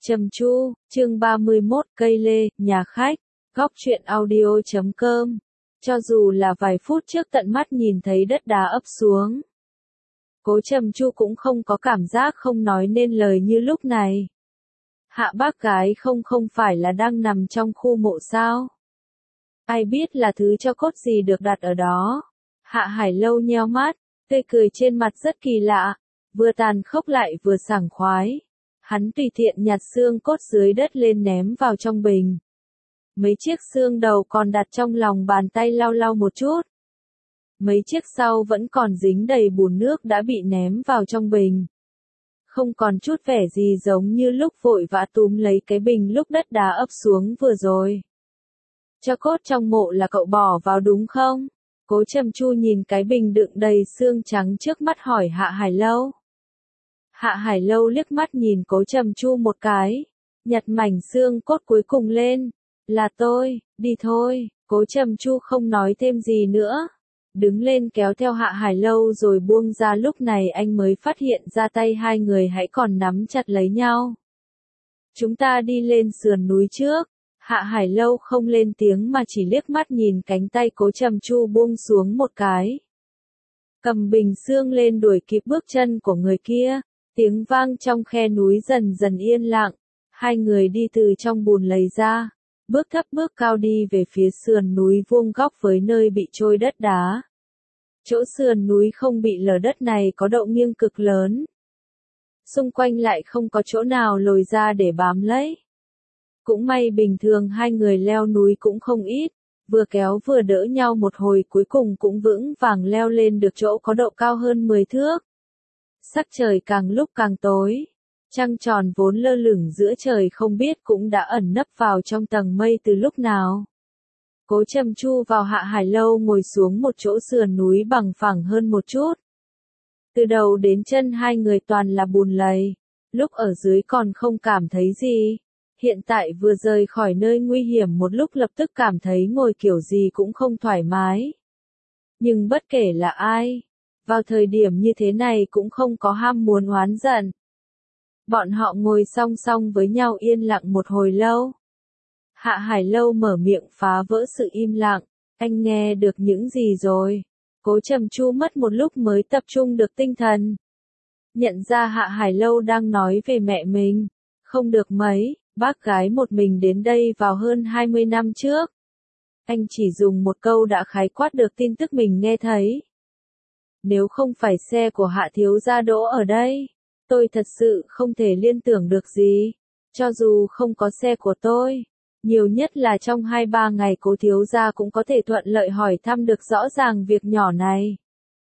Trầm Chu, chương 31, cây lê, nhà khách, góc truyện audio.com. Cho dù là vài phút trước tận mắt nhìn thấy đất đá ấp xuống, Cố Trầm Chu cũng không có cảm giác không nói nên lời như lúc này. Hạ bác gái không phải là đang nằm trong khu mộ sao? Ai biết là thứ cho cốt gì được đặt ở đó? Hạ Hải Lâu nheo mắt, tươi cười trên mặt rất kỳ lạ, vừa tàn khốc lại vừa sảng khoái. Hắn tùy tiện nhặt xương cốt dưới đất lên ném vào trong bình. Mấy chiếc xương đầu còn đặt trong lòng bàn tay lau lau một chút. Mấy chiếc sau vẫn còn dính đầy bùn nước đã bị ném vào trong bình. Không còn chút vẻ gì giống như lúc vội vã túm lấy cái bình lúc đất đá ấp xuống vừa rồi. Cho cốt trong mộ là cậu bỏ vào đúng không? Cố Trầm Chu nhìn cái bình đựng đầy xương trắng trước mắt hỏi Hạ Hải Lâu. Hạ Hải Lâu liếc mắt nhìn Cố Trầm Chu một cái, nhặt mảnh xương cốt cuối cùng lên. Là tôi, đi thôi. Cố Trầm Chu không nói thêm gì nữa. Đứng lên kéo theo Hạ Hải Lâu rồi buông ra, lúc này anh mới phát hiện ra tay hai người hãy còn nắm chặt lấy nhau. Chúng ta đi lên sườn núi trước. Hạ Hải Lâu không lên tiếng mà chỉ liếc mắt nhìn cánh tay Cố Trầm Chu buông xuống một cái. Cầm bình xương lên đuổi kịp bước chân của người kia. Tiếng vang trong khe núi dần dần yên lặng. Hai người đi từ trong bùn lầy ra. Bước thấp bước cao đi về phía sườn núi vuông góc với nơi bị trôi đất đá. Chỗ sườn núi không bị lở đất này có độ nghiêng cực lớn. Xung quanh lại không có chỗ nào lồi ra để bám lấy. Cũng may bình thường hai người leo núi cũng không ít, vừa kéo vừa đỡ nhau một hồi cuối cùng cũng vững vàng leo lên được chỗ có độ cao hơn 10 thước. Sắc trời càng lúc càng tối. Trăng tròn vốn lơ lửng giữa trời không biết cũng đã ẩn nấp vào trong tầng mây từ lúc nào. Cố Trầm Chu vào Hạ Hải Lâu ngồi xuống một chỗ sườn núi bằng phẳng hơn một chút. Từ đầu đến chân hai người toàn là bùn lầy, lúc ở dưới còn không cảm thấy gì. Hiện tại vừa rời khỏi nơi nguy hiểm một lúc lập tức cảm thấy ngồi kiểu gì cũng không thoải mái. Nhưng bất kể là ai, vào thời điểm như thế này cũng không có ham muốn oán giận. Bọn họ ngồi song song với nhau yên lặng một hồi lâu. Hạ Hải Lâu mở miệng phá vỡ sự im lặng. Anh nghe được những gì rồi? Cố Trầm Chu mất một lúc mới tập trung được tinh thần. Nhận ra Hạ Hải Lâu đang nói về mẹ mình. Không được mấy, bác gái một mình đến đây vào hơn 20 năm trước. Anh chỉ dùng một câu đã khái quát được tin tức mình nghe thấy. Nếu không phải xe của Hạ thiếu gia đỗ ở đây, tôi thật sự không thể liên tưởng được gì. Cho dù không có xe của tôi, nhiều nhất là trong 2-3 ngày Cố thiếu gia cũng có thể thuận lợi hỏi thăm được rõ ràng việc nhỏ này.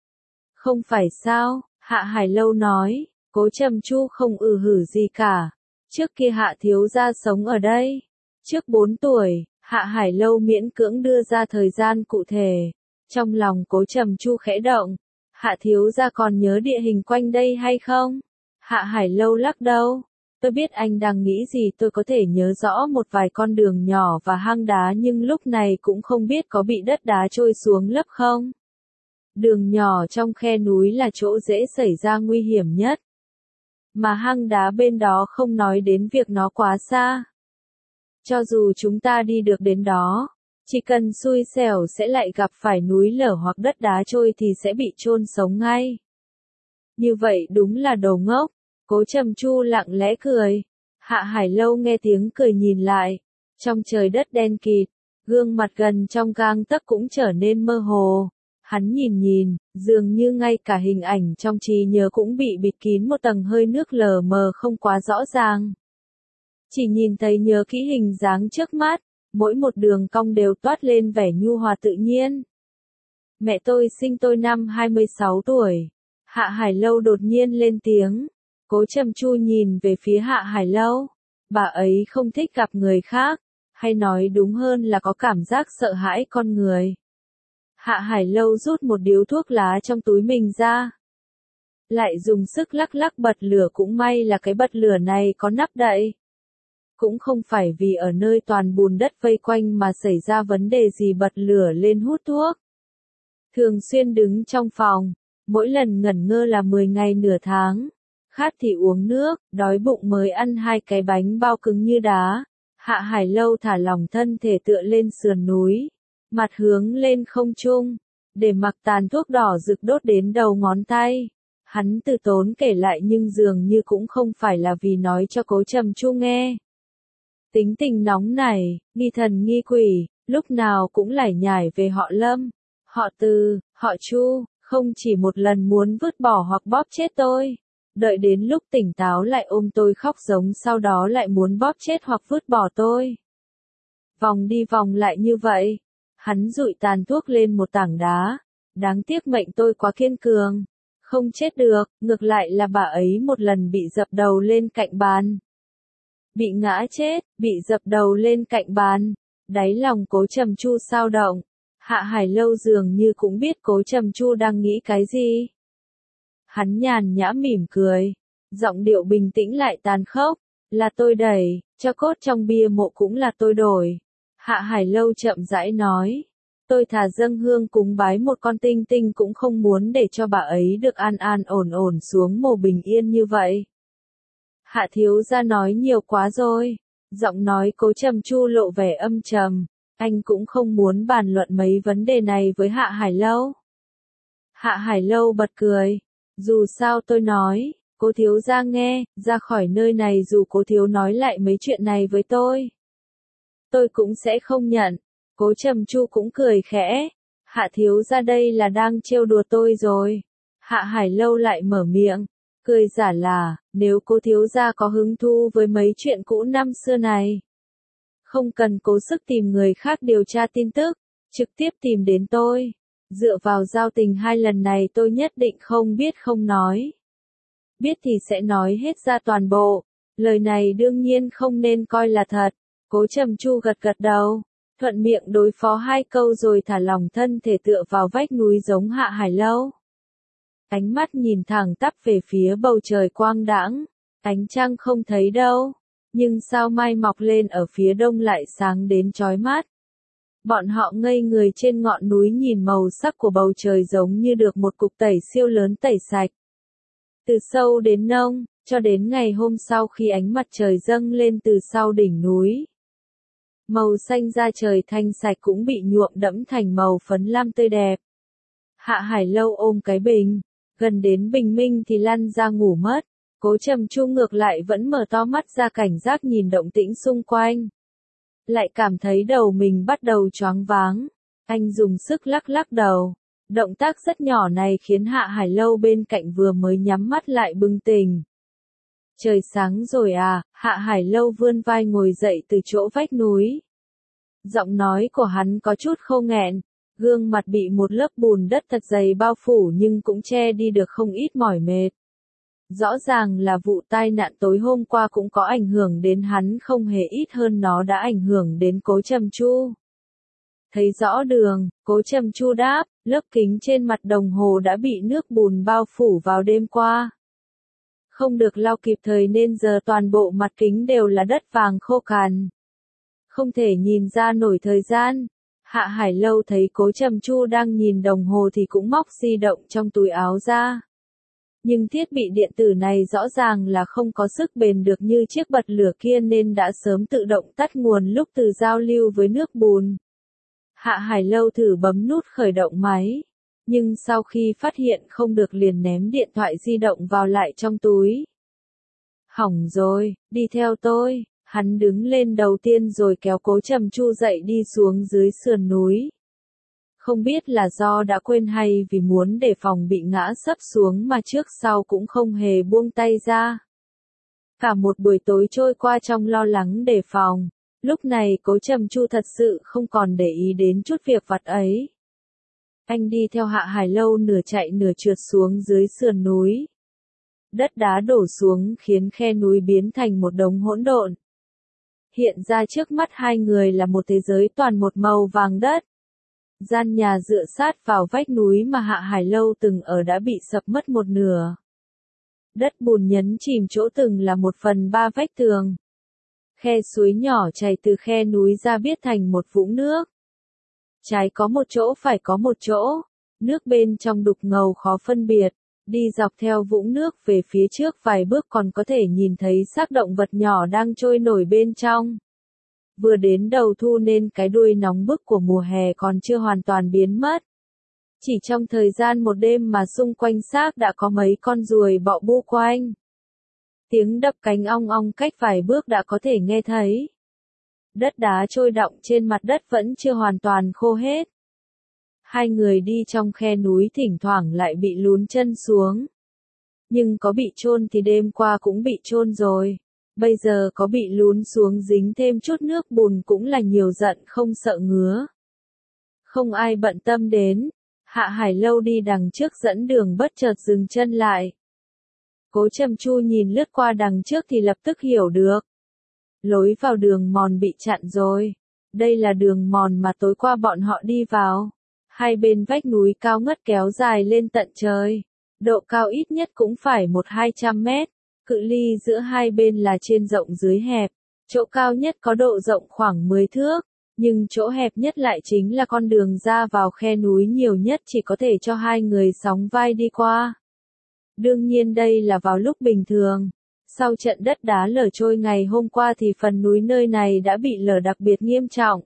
Không phải sao? Hạ Hải Lâu nói. Cố Trầm Chu không hử gì cả. Trước kia Hạ thiếu gia sống ở đây. Trước 4 tuổi, Hạ Hải Lâu miễn cưỡng đưa ra thời gian cụ thể. Trong lòng Cố Trầm Chu khẽ động. Hạ thiếu gia còn nhớ địa hình quanh đây hay không? Hạ Hải Lâu lắc đầu. Tôi biết anh đang nghĩ gì, tôi có thể nhớ rõ một vài con đường nhỏ và hang đá nhưng lúc này cũng không biết có bị đất đá trôi xuống lấp không. Đường nhỏ trong khe núi là chỗ dễ xảy ra nguy hiểm nhất. Mà hang đá bên đó không nói đến việc nó quá xa. Cho dù chúng ta đi được đến đó, chỉ cần xui xẻo sẽ lại gặp phải núi lở hoặc đất đá trôi thì sẽ bị chôn sống ngay. Như vậy đúng là đồ ngốc. Cố Trầm Chu lặng lẽ cười. Hạ Hải Lâu nghe tiếng cười nhìn lại. Trong trời đất đen kịt, gương mặt gần trong gang tấc cũng trở nên mơ hồ. Hắn nhìn, dường như ngay cả hình ảnh trong trí nhớ cũng bị bịt kín một tầng hơi nước lờ mờ không quá rõ ràng. Chỉ nhìn thấy nhớ kỹ hình dáng trước mắt, mỗi một đường cong đều toát lên vẻ nhu hòa tự nhiên. Mẹ tôi sinh tôi năm 26 tuổi. Hạ Hải Lâu đột nhiên lên tiếng. Cố Trầm Chu nhìn về phía Hạ Hải Lâu. Bà ấy không thích gặp người khác, hay nói đúng hơn là có cảm giác sợ hãi con người. Hạ Hải Lâu rút một điếu thuốc lá trong túi mình ra. Lại dùng sức lắc lắc bật lửa, cũng may là cái bật lửa này có nắp đậy. Cũng không phải vì ở nơi toàn bùn đất vây quanh mà xảy ra vấn đề gì bật lửa lên hút thuốc. Thường xuyên đứng trong phòng, mỗi lần ngẩn ngơ là 10 ngày nửa tháng. khát thì uống nước, đói bụng mới ăn 2 cái bánh bao cứng như đá. Hạ Hải Lâu thả lỏng thân thể tựa lên sườn núi, mặt hướng lên không trung, để mặc tàn thuốc đỏ rực đốt đến đầu ngón tay. Hắn từ tốn kể lại nhưng dường như cũng không phải là vì nói cho Cố Trầm Chu nghe. Tính tình nóng này, nghi thần nghi quỷ, lúc nào cũng lải nhải về họ Lâm, họ Từ, họ Chu, không chỉ một lần muốn vứt bỏ hoặc bóp chết tôi. Đợi đến lúc tỉnh táo lại ôm tôi khóc giống, sau đó lại muốn bóp chết hoặc vứt bỏ tôi. Vòng đi vòng lại như vậy. Hắn dụi tàn thuốc lên một tảng đá. Đáng tiếc mệnh tôi quá kiên cường. Không chết được, ngược lại là bà ấy một lần bị dập đầu lên cạnh bàn. Bị ngã chết, bị dập đầu lên cạnh bàn. Đáy lòng Cố Trầm Chu sao động. Hạ Hải Lâu dường như cũng biết Cố Trầm Chu đang nghĩ cái gì. Hắn nhàn nhã mỉm cười. Giọng điệu bình tĩnh lại tàn khốc. Là tôi đẩy, cho cốt trong bia mộ cũng là tôi đổi. Hạ Hải Lâu chậm rãi nói. Tôi thà dâng hương cúng bái một con tinh tinh cũng không muốn để cho bà ấy được an an ổn ổn xuống mồ bình yên như vậy. Hạ thiếu gia nói nhiều quá rồi. Giọng nói Cố Trầm Chu lộ vẻ âm trầm. Anh cũng không muốn bàn luận mấy vấn đề này với Hạ Hải Lâu. Hạ Hải Lâu bật cười. Dù sao tôi nói, Cố thiếu gia nghe, ra khỏi nơi này dù Cố thiếu nói lại mấy chuyện này với tôi cũng sẽ không nhận. Cố Trầm Chu cũng cười khẽ. Hạ thiếu gia đây là đang trêu đùa tôi rồi. Hạ Hải Lâu lại mở miệng, cười giả là, nếu Cố thiếu gia có hứng thú với mấy chuyện cũ năm xưa này, không cần cố sức tìm người khác điều tra tin tức, trực tiếp tìm đến tôi. Dựa vào giao tình 2 lần này tôi nhất định không biết không nói. Biết thì sẽ nói hết ra toàn bộ. Lời này đương nhiên không nên coi là thật. Cố Trầm Chu gật gật đầu, thuận miệng đối phó 2 câu rồi thả lỏng thân thể tựa vào vách núi giống Hạ Hải Lâu. Ánh mắt nhìn thẳng tắp về phía bầu trời quang đãng. Ánh trăng không thấy đâu. Nhưng sao mai mọc lên ở phía đông lại sáng đến chói mắt. Bọn họ ngây người trên ngọn núi nhìn màu sắc của bầu trời giống như được một cục tẩy siêu lớn tẩy sạch. Từ sâu đến nông, cho đến ngày hôm sau khi ánh mặt trời dâng lên từ sau đỉnh núi. Màu xanh da trời thanh sạch cũng bị nhuộm đẫm thành màu phấn lam tươi đẹp. Hạ Hải Lâu ôm cái bình, gần đến bình minh thì lăn ra ngủ mất. Cố Trầm Chu ngược lại vẫn mở to mắt ra cảnh giác nhìn động tĩnh xung quanh. Lại cảm thấy đầu mình bắt đầu choáng váng. Anh dùng sức lắc lắc đầu. Động tác rất nhỏ này khiến Hạ Hải Lâu bên cạnh vừa mới nhắm mắt lại bừng tỉnh. Trời sáng rồi à, Hạ Hải Lâu vươn vai ngồi dậy từ chỗ vách núi. Giọng nói của hắn có chút khô nghẹn, gương mặt bị một lớp bùn đất thật dày bao phủ nhưng cũng che đi được không ít mỏi mệt. Rõ ràng là vụ tai nạn tối hôm qua cũng có ảnh hưởng đến hắn không hề ít hơn nó đã ảnh hưởng đến Cố Trầm Chu. Thấy rõ đường, Cố Trầm Chu đáp, lớp kính trên mặt đồng hồ đã bị nước bùn bao phủ vào đêm qua. Không được lau kịp thời nên giờ toàn bộ mặt kính đều là đất vàng khô cằn. Không thể nhìn ra nổi thời gian. Hạ Hải Lâu thấy Cố Trầm Chu đang nhìn đồng hồ thì cũng móc di động trong túi áo ra. Nhưng thiết bị điện tử này rõ ràng là không có sức bền được như chiếc bật lửa kia nên đã sớm tự động tắt nguồn lúc từ giao lưu với nước bùn. Hạ Hải Lâu thử bấm nút khởi động máy. Nhưng sau khi phát hiện không được liền ném điện thoại di động vào lại trong túi. Hỏng rồi, đi theo tôi. Hắn đứng lên đầu tiên rồi kéo Cố Trầm Chu dậy đi xuống dưới sườn núi. Không biết là do đã quên hay vì muốn đề phòng bị ngã sấp xuống mà trước sau cũng không hề buông tay ra. Cả một buổi tối trôi qua trong lo lắng đề phòng. Lúc này Cố Trầm Chu thật sự không còn để ý đến chút việc vặt ấy. Anh đi theo Hạ Hải Lâu nửa chạy nửa trượt xuống dưới sườn núi. Đất đá đổ xuống khiến khe núi biến thành một đống hỗn độn. Hiện ra trước mắt 2 người là một thế giới toàn một màu vàng đất. Gian nhà dựa sát vào vách núi mà Hạ Hải Lâu từng ở đã bị sập mất một nửa. Đất bùn nhấn chìm chỗ từng là 1/3 vách tường. Khe suối nhỏ chảy từ khe núi ra biết thành một vũng nước. Trái có một chỗ phải có một chỗ. Nước bên trong đục ngầu khó phân biệt. Đi dọc theo vũng nước về phía trước vài bước còn có thể nhìn thấy xác động vật nhỏ đang trôi nổi bên trong. Vừa đến đầu thu nên cái đuôi nóng bức của mùa hè còn chưa hoàn toàn biến mất. Chỉ trong thời gian một đêm mà xung quanh xác đã có mấy con ruồi bọ bu quanh. Tiếng đập cánh ong ong cách vài bước đã có thể nghe thấy. Đất đá trôi đọng trên mặt đất vẫn chưa hoàn toàn khô hết. Hai người đi trong khe núi thỉnh thoảng lại bị lún chân xuống. Nhưng có bị chôn thì đêm qua cũng bị chôn rồi. Bây giờ có bị lún xuống dính thêm chút nước bùn cũng là nhiều giận không sợ ngứa. Không ai bận tâm đến. Hạ Hải Lâu đi đằng trước dẫn đường bất chợt dừng chân lại. Cố Trầm Chu nhìn lướt qua đằng trước thì lập tức hiểu được. Lối vào đường mòn bị chặn rồi. Đây là đường mòn mà tối qua bọn họ đi vào. Hai bên vách núi cao ngất kéo dài lên tận trời. Độ cao ít nhất cũng phải 100-200 mét. Cự ly giữa hai bên là trên rộng dưới hẹp. Chỗ cao nhất có độ rộng khoảng 10 thước. Nhưng chỗ hẹp nhất lại chính là con đường ra vào khe núi nhiều nhất chỉ có thể cho hai người sóng vai đi qua. Đương nhiên đây là vào lúc bình thường. Sau trận đất đá lở trôi ngày hôm qua thì phần núi nơi này đã bị lở đặc biệt nghiêm trọng.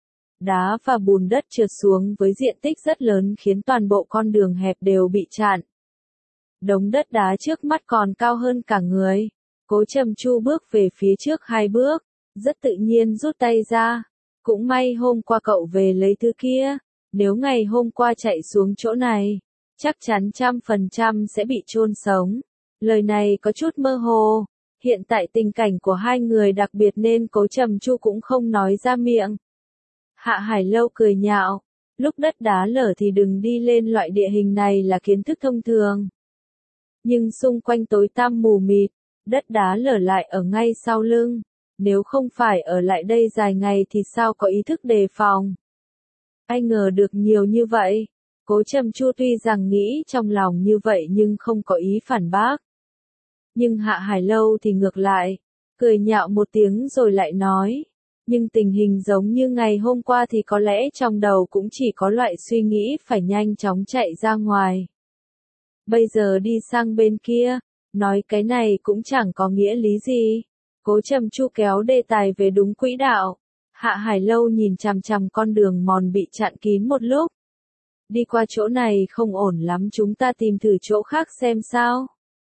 Đá và bùn đất trượt xuống với diện tích rất lớn khiến toàn bộ con đường hẹp đều bị chặn. Đống đất đá trước mắt còn cao hơn cả người. Cố Trầm Chu bước về phía trước 2 bước, rất tự nhiên rút tay ra. Cũng may hôm qua cậu về lấy thứ kia, nếu ngày hôm qua chạy xuống chỗ này, chắc chắn 100% sẽ bị chôn sống. Lời này có chút mơ hồ, hiện tại tình cảnh của hai người đặc biệt nên Cố Trầm Chu cũng không nói ra miệng. Hạ Hải Lâu cười nhạo, lúc đất đá lở thì đừng đi lên loại địa hình này là kiến thức thông thường. Nhưng xung quanh tối tăm mù mịt, đất đá lở lại ở ngay sau lưng. Nếu không phải ở lại đây dài ngày thì sao có ý thức đề phòng. Ai ngờ được nhiều như vậy. Cố Trầm Chu tuy rằng nghĩ trong lòng như vậy nhưng không có ý phản bác. Nhưng Hạ Hải Lâu thì ngược lại, cười nhạo một tiếng rồi lại nói. Nhưng tình hình giống như ngày hôm qua thì có lẽ trong đầu cũng chỉ có loại suy nghĩ phải nhanh chóng chạy ra ngoài. Bây giờ đi sang bên kia, nói cái này cũng chẳng có nghĩa lý gì. Cố Trầm Chu kéo đề tài về đúng quỹ đạo. Hạ Hải Lâu nhìn chằm chằm con đường mòn bị chặn kín một lúc. Đi qua chỗ này không ổn lắm, chúng ta tìm thử chỗ khác xem sao.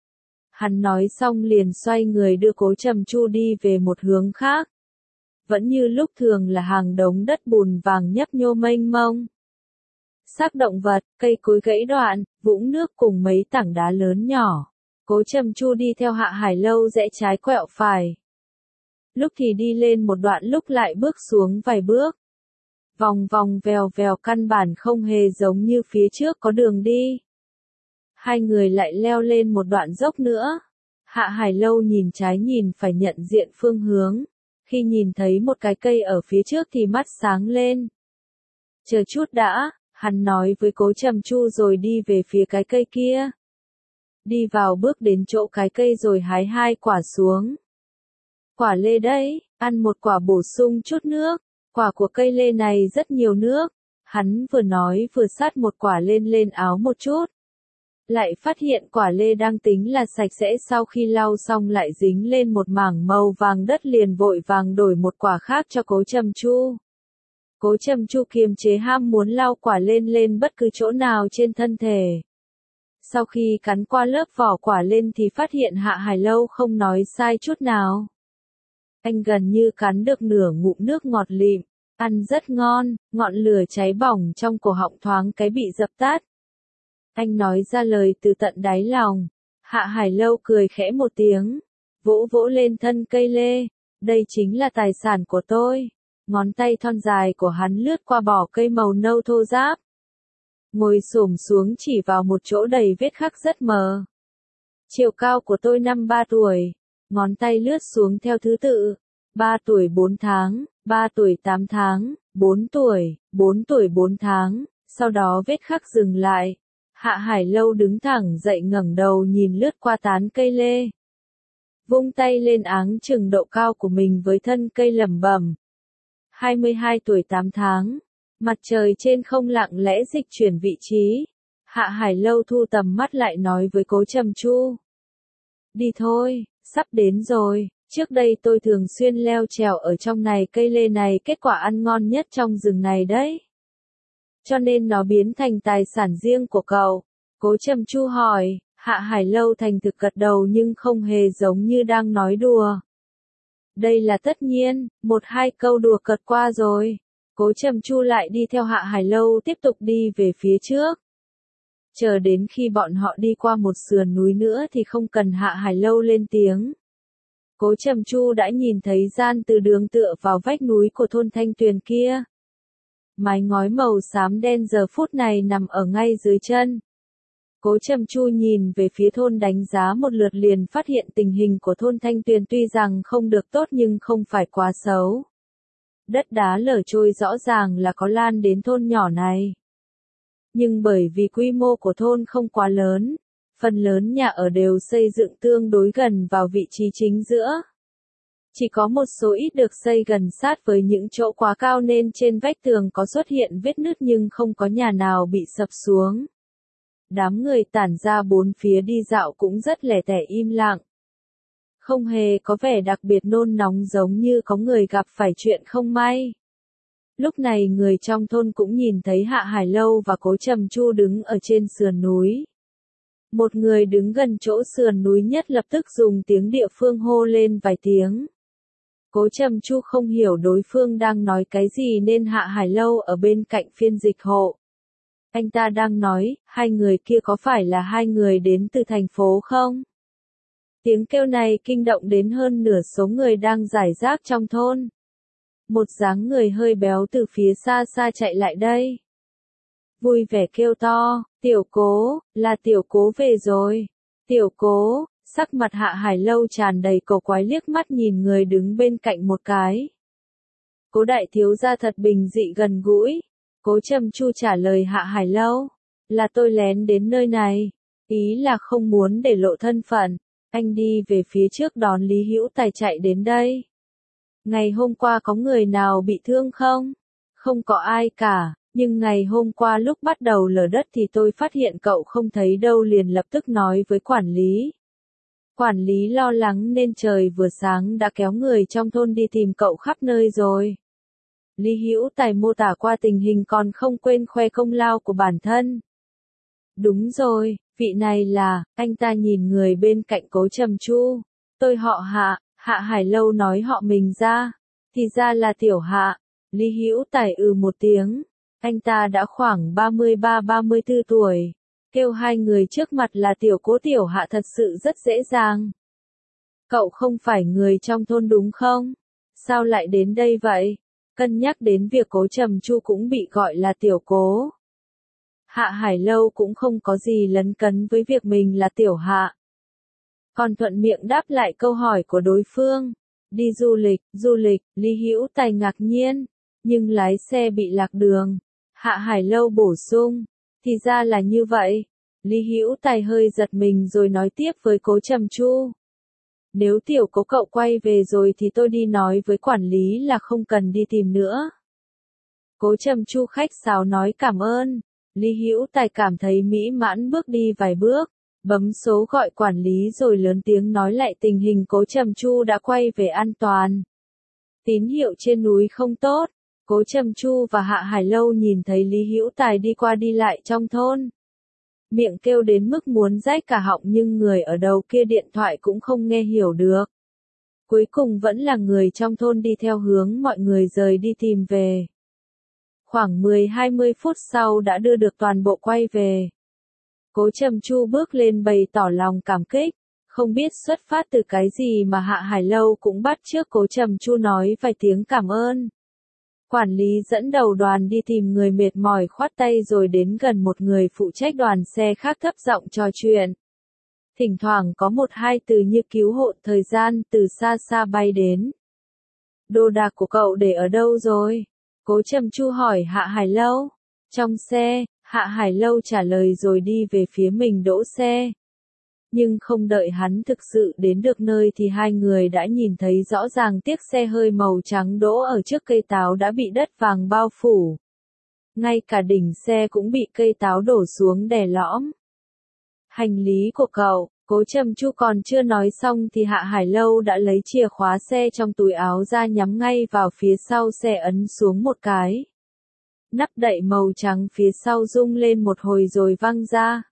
Hắn nói xong liền xoay người đưa Cố Trầm Chu đi về một hướng khác. Vẫn như lúc thường là hàng đống đất bùn vàng nhấp nhô mênh mông. Xác động vật, cây cối gãy đoạn, vũng nước cùng mấy tảng đá lớn nhỏ. Cố Trầm Chu đi theo Hạ Hải Lâu rẽ trái quẹo phải. Lúc thì đi lên một đoạn lúc lại bước xuống vài bước. Vòng vòng vèo vèo căn bản không hề giống như phía trước có đường đi. Hai người lại leo lên một đoạn dốc nữa. Hạ Hải Lâu nhìn trái nhìn phải nhận diện phương hướng. Khi nhìn thấy một cái cây ở phía trước thì mắt sáng lên. Chờ chút đã, hắn nói với Cố Trầm Chu rồi đi về phía cái cây kia. Đi vào bước đến chỗ cái cây rồi hái 2 quả xuống. Quả lê đấy, ăn một quả bổ sung chút nước. Quả của cây lê này rất nhiều nước. Hắn vừa nói vừa sát một quả lên áo một chút. Lại phát hiện quả lê đang tính là sạch sẽ, sau khi lau xong lại dính lên một mảng màu vàng đất, liền vội vàng đổi một quả khác cho Cố Trầm Chu. Cố Trầm Chu kiềm chế ham muốn lau quả lên bất cứ chỗ nào trên thân thể. Sau khi cắn qua lớp vỏ quả lên thì phát hiện Hạ Hải Lâu không nói sai chút nào. Anh gần như cắn được nửa ngụm nước ngọt lịm, ăn rất ngon, ngọn lửa cháy bỏng trong cổ họng thoáng cái bị dập tắt. Anh nói ra lời từ tận đáy lòng. Hạ Hải Lâu cười khẽ một tiếng, vỗ vỗ lên thân cây lê. Đây chính là tài sản của tôi. Ngón tay thon dài của hắn lướt qua vỏ cây màu nâu thô ráp. Ngồi xổm xuống chỉ vào một chỗ đầy vết khắc rất mờ. Chiều cao của tôi năm 3 tuổi. Ngón tay lướt xuống theo thứ tự. 3 tuổi 4 tháng, 3 tuổi 8 tháng, 4 tuổi, 4 tuổi 4 tháng. Sau đó vết khắc dừng lại. Hạ Hải Lâu đứng thẳng dậy ngẩng đầu nhìn lướt qua tán cây lê. Vung tay lên áng chừng độ cao của mình với thân cây lẩm bẩm. 22 tuổi 8 tháng. Mặt trời trên không lặng lẽ dịch chuyển vị trí. Hạ Hải Lâu thu tầm mắt lại nói với Cố Trầm Chu. Đi thôi, sắp đến rồi, trước đây tôi thường xuyên leo trèo ở trong này cây lê này, kết quả ăn ngon nhất trong rừng này đấy. Cho nên nó biến thành tài sản riêng của cậu. Cố Trầm Chu hỏi, Hạ Hải Lâu thành thực gật đầu nhưng không hề giống như đang nói đùa. Đây là tất nhiên, một hai câu đùa cợt qua rồi. Cố Trầm Chu lại đi theo Hạ Hải Lâu tiếp tục đi về phía trước. Chờ đến khi bọn họ đi qua một sườn núi nữa thì không cần Hạ Hải Lâu lên tiếng. Cố Trầm Chu đã nhìn thấy gian từ đường tựa vào vách núi của thôn Thanh Tuyền kia. Mái ngói màu xám đen giờ phút này nằm ở ngay dưới chân. Cố Trầm Chu nhìn về phía thôn đánh giá một lượt liền phát hiện tình hình của thôn Thanh Tuyền tuy rằng không được tốt nhưng không phải quá xấu. Đất đá lở trôi rõ ràng là có lan đến thôn nhỏ này. Nhưng bởi vì quy mô của thôn không quá lớn, phần lớn nhà ở đều xây dựng tương đối gần vào vị trí chính giữa. Chỉ có một số ít được xây gần sát với những chỗ quá cao nên trên vách tường có xuất hiện vết nứt nhưng không có nhà nào bị sập xuống. Đám người tản ra bốn phía đi dạo cũng rất lẻ tẻ im lặng. Không hề có vẻ đặc biệt nôn nóng giống như có người gặp phải chuyện không may. Lúc này người trong thôn cũng nhìn thấy Hạ Hải Lâu và Cố Trầm Chu đứng ở trên sườn núi. Một người đứng gần chỗ sườn núi nhất lập tức dùng tiếng địa phương hô lên vài tiếng. Cố Trầm Chu không hiểu đối phương đang nói cái gì nên Hạ Hải Lâu ở bên cạnh phiên dịch hộ. Anh ta đang nói, hai người kia có phải là hai người đến từ thành phố không? Tiếng kêu này kinh động đến hơn nửa số người đang rải rác trong thôn. Một dáng người hơi béo từ phía xa xa chạy lại đây. Vui vẻ kêu to, Tiểu Cố, là Tiểu Cố về rồi. Tiểu Cố, sắc mặt Hạ Hải Lâu tràn đầy cổ quái liếc mắt nhìn người đứng bên cạnh một cái. Cố đại thiếu gia thật bình dị gần gũi. Cố Trầm Chu trả lời Hạ Hải Lâu, là tôi lén đến nơi này, ý là không muốn để lộ thân phận, anh đi về phía trước đón Lý Hữu Tài chạy đến đây. Ngày hôm qua có người nào bị thương không? Không có ai cả, nhưng ngày hôm qua lúc bắt đầu lở đất thì tôi phát hiện cậu không thấy đâu liền lập tức nói với quản lý. Quản lý lo lắng nên trời vừa sáng đã kéo người trong thôn đi tìm cậu khắp nơi rồi. Lý Hữu Tài mô tả qua tình hình còn không quên khoe công lao của bản thân. Đúng rồi, vị này là, anh ta nhìn người bên cạnh Cố Trầm Chu. Tôi họ Hạ, Hạ Hải Lâu nói họ mình ra. Thì ra là Tiểu Hạ. Lý Hữu Tài một tiếng. Anh ta đã khoảng 33-34 tuổi. Kêu hai người trước mặt là Tiểu Cố Tiểu Hạ thật sự rất dễ dàng. Cậu không phải người trong thôn đúng không? Sao lại đến đây vậy? Cân nhắc đến việc Cố Trầm Chu cũng bị gọi là Tiểu Cố. Hạ Hải Lâu cũng không có gì lấn cấn với việc mình là Tiểu Hạ. Còn thuận miệng đáp lại câu hỏi của đối phương. Đi du lịch, Lý Hữu Tài ngạc nhiên, nhưng lái xe bị lạc đường. Hạ Hải Lâu bổ sung, thì ra là như vậy. Lý Hữu Tài hơi giật mình rồi nói tiếp với Cố Trầm Chu. Nếu Tiểu Cố cậu quay về rồi thì tôi đi nói với quản lý là không cần đi tìm nữa. Cố Trầm Chu khách sáo nói cảm ơn. Lý Hữu Tài cảm thấy mỹ mãn bước đi vài bước, bấm số gọi quản lý rồi lớn tiếng nói lại tình hình Cố Trầm Chu đã quay về an toàn. Tín hiệu trên núi không tốt. Cố Trầm Chu và Hạ Hải Lâu nhìn thấy Lý Hữu Tài đi qua đi lại trong thôn. Miệng kêu đến mức muốn rách cả họng nhưng người ở đầu kia điện thoại cũng không nghe hiểu được. Cuối cùng vẫn là người trong thôn đi theo hướng mọi người rời đi tìm về. Khoảng 10-20 phút sau đã đưa được toàn bộ quay về. Cố Trầm Chu bước lên bày tỏ lòng cảm kích, không biết xuất phát từ cái gì mà Hạ Hải Lâu cũng bắt chước Cố Trầm Chu nói vài tiếng cảm ơn. Quản lý dẫn đầu đoàn đi tìm người mệt mỏi khoát tay rồi đến gần một người phụ trách đoàn xe khác thấp giọng trò chuyện. Thỉnh thoảng có một hai từ như cứu hộ thời gian từ xa xa bay đến. Đồ đạc của cậu để ở đâu rồi? Cố Trầm Chu hỏi Hạ Hải Lâu. Trong xe, Hạ Hải Lâu trả lời rồi đi về phía mình đỗ xe. Nhưng không đợi hắn thực sự đến được nơi thì hai người đã nhìn thấy rõ ràng chiếc xe hơi màu trắng đỗ ở trước cây táo đã bị đất vàng bao phủ. ngay cả đỉnh xe cũng bị cây táo đổ xuống đè lõm. Hành lý của cậu, Cố Trầm Chu còn chưa nói xong thì Hạ Hải Lâu đã lấy chìa khóa xe trong túi áo ra nhắm ngay vào phía sau xe ấn xuống một cái. Nắp đậy màu trắng phía sau rung lên một hồi rồi văng ra.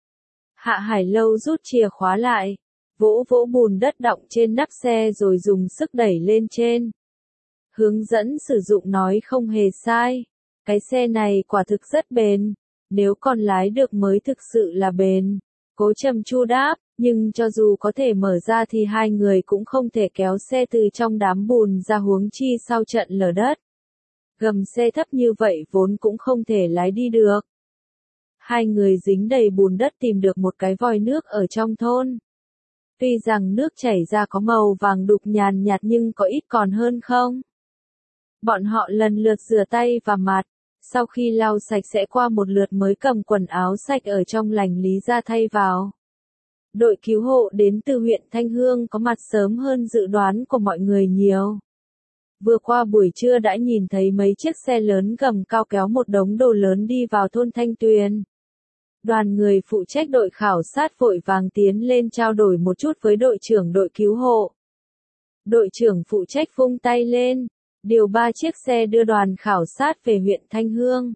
Hạ Hải Lâu rút chìa khóa lại, vỗ vỗ bùn đất đọng trên nắp xe rồi dùng sức đẩy lên trên. Hướng dẫn sử dụng nói không hề sai, cái xe này quả thực rất bền, nếu còn lái được mới thực sự là bền. Cố Trầm Chu đáp, nhưng cho dù có thể mở ra thì hai người cũng không thể kéo xe từ trong đám bùn ra, huống chi sau trận lở đất. Gầm xe thấp như vậy vốn cũng không thể lái đi được. Hai người dính đầy bùn đất tìm được một cái vòi nước ở trong thôn. Tuy rằng nước chảy ra có màu vàng đục nhàn nhạt nhưng có ít còn hơn không. Bọn họ lần lượt rửa tay và mặt, sau khi lau sạch sẽ qua một lượt mới cầm quần áo sạch ở trong hành lý ra thay vào. Đội cứu hộ đến từ huyện Thanh Hương có mặt sớm hơn dự đoán của mọi người nhiều. Vừa qua buổi trưa đã nhìn thấy mấy chiếc xe lớn gầm cao kéo một đống đồ lớn đi vào thôn Thanh Tuyền. Đoàn người phụ trách đội khảo sát vội vàng tiến lên trao đổi một chút với đội trưởng đội cứu hộ. Đội trưởng phụ trách vung tay lên, điều 3 chiếc xe đưa đoàn khảo sát về huyện Thanh Hương.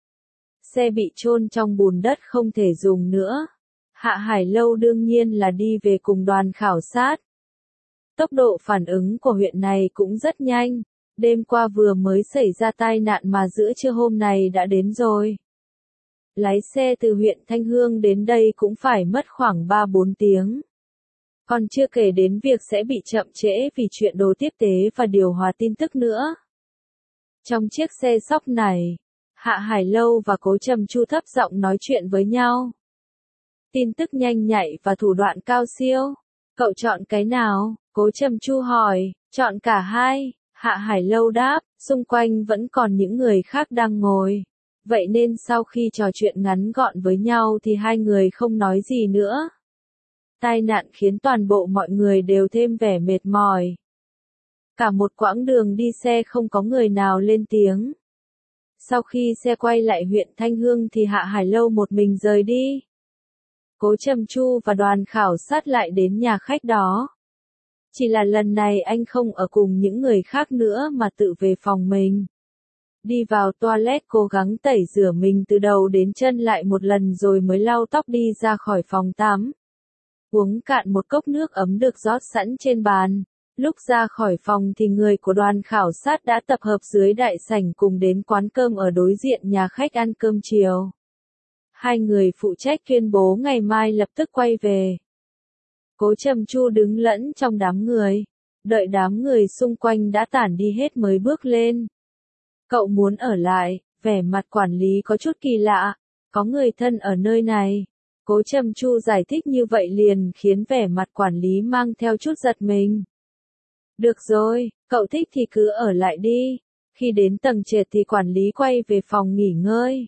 Xe bị chôn trong bùn đất không thể dùng nữa. Hạ Hải Lâu đương nhiên là đi về cùng đoàn khảo sát. Tốc độ phản ứng của huyện này cũng rất nhanh, đêm qua vừa mới xảy ra tai nạn mà giữa trưa hôm này đã đến rồi. Lái xe từ huyện Thanh Hương đến đây cũng phải mất khoảng 3-4 tiếng. Còn chưa kể đến việc sẽ bị chậm trễ vì chuyện đồ tiếp tế và điều hòa tin tức nữa. Trong chiếc xe sóc này, Hạ Hải Lâu và Cố Trầm Chu thấp giọng nói chuyện với nhau. Tin tức nhanh nhạy và thủ đoạn cao siêu. Cậu chọn cái nào? Cố Trầm Chu hỏi. Chọn cả hai. Hạ Hải Lâu đáp, xung quanh vẫn còn những người khác đang ngồi. Vậy nên sau khi trò chuyện ngắn gọn với nhau thì hai người không nói gì nữa. Tai nạn khiến toàn bộ mọi người đều thêm vẻ mệt mỏi. Cả một quãng đường đi xe không có người nào lên tiếng. Sau khi xe quay lại huyện Thanh Hương thì Hạ Hải Lâu một mình rời đi. Cố Trầm Chu và đoàn khảo sát lại đến nhà khách đó. Chỉ là lần này anh không ở cùng những người khác nữa mà tự về phòng mình. Đi vào toilet cố gắng tẩy rửa mình từ đầu đến chân lại một lần rồi mới lau tóc đi ra khỏi phòng tắm. Uống cạn một cốc nước ấm được rót sẵn trên bàn. Lúc ra khỏi phòng thì người của đoàn khảo sát đã tập hợp dưới đại sảnh cùng đến quán cơm ở đối diện nhà khách ăn cơm chiều. Hai người phụ trách tuyên bố ngày mai lập tức quay về. Cố Trầm Chu đứng lẫn trong đám người, đợi đám người xung quanh đã tản đi hết mới bước lên. Cậu muốn ở lại, vẻ mặt quản lý có chút kỳ lạ, có người thân ở nơi này. Cố Trầm Chu giải thích như vậy liền khiến vẻ mặt quản lý mang theo chút giật mình. Được rồi, cậu thích thì cứ ở lại đi. Khi đến tầng trệt thì quản lý quay về phòng nghỉ ngơi.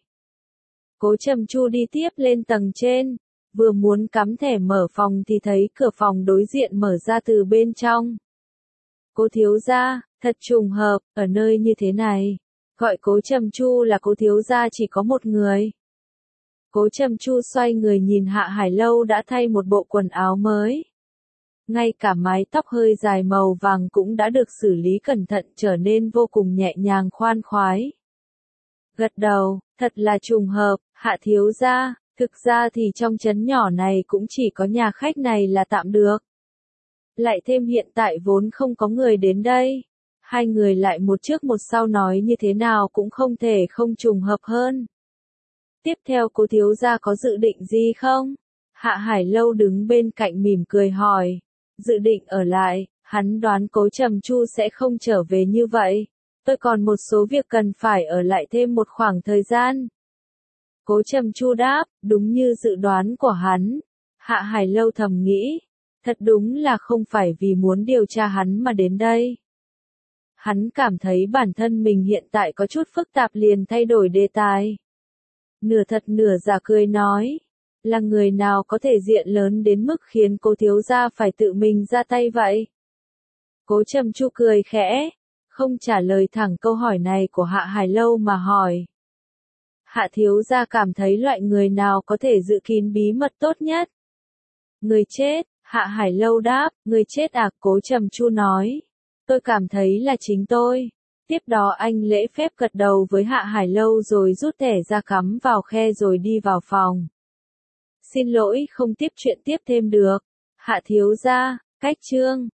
Cố Trầm Chu đi tiếp lên tầng trên, vừa muốn cắm thẻ mở phòng thì thấy cửa phòng đối diện mở ra từ bên trong. Cố thiếu gia, thật trùng hợp, ở nơi như thế này, gọi Cố Trầm Chu là Cố thiếu gia chỉ có một người. Cố Trầm Chu xoay người nhìn Hạ Hải Lâu đã thay một bộ quần áo mới. Ngay cả mái tóc hơi dài màu vàng cũng đã được xử lý cẩn thận trở nên vô cùng nhẹ nhàng khoan khoái. Gật đầu, thật là trùng hợp, Hạ thiếu gia, thực ra thì trong trấn nhỏ này cũng chỉ có nhà khách này là tạm được. Lại thêm hiện tại vốn không có người đến đây. Hai người lại một trước một sau nói như thế nào cũng không thể không trùng hợp hơn. Tiếp theo Cố thiếu gia có dự định gì không? Hạ Hải Lâu đứng bên cạnh mỉm cười hỏi. Dự định ở lại, hắn đoán Cố Trầm Chu sẽ không trở về như vậy. Tôi còn một số việc cần phải ở lại thêm một khoảng thời gian. Cố Trầm Chu đáp, đúng như dự đoán của hắn. Hạ Hải Lâu thầm nghĩ, thật đúng là không phải vì muốn điều tra hắn mà đến đây. Hắn cảm thấy bản thân mình hiện tại có chút phức tạp liền thay đổi đề tài. Nửa thật nửa giả cười nói, là người nào có thể diện lớn đến mức khiến Cố thiếu gia phải tự mình ra tay vậy? Cố Trầm Chu cười khẽ, không trả lời thẳng câu hỏi này của Hạ Hải Lâu mà hỏi. Hạ thiếu gia cảm thấy loại người nào có thể giữ kín bí mật tốt nhất? Người chết, Hạ Hải Lâu đáp, người chết à, Cố Trầm Chu nói. Tôi cảm thấy là chính tôi. Tiếp đó anh lễ phép gật đầu với Hạ Hải Lâu rồi rút thẻ ra cắm vào khe rồi đi vào phòng. Xin lỗi không tiếp chuyện tiếp thêm được. Hạ thiếu gia, cách chương.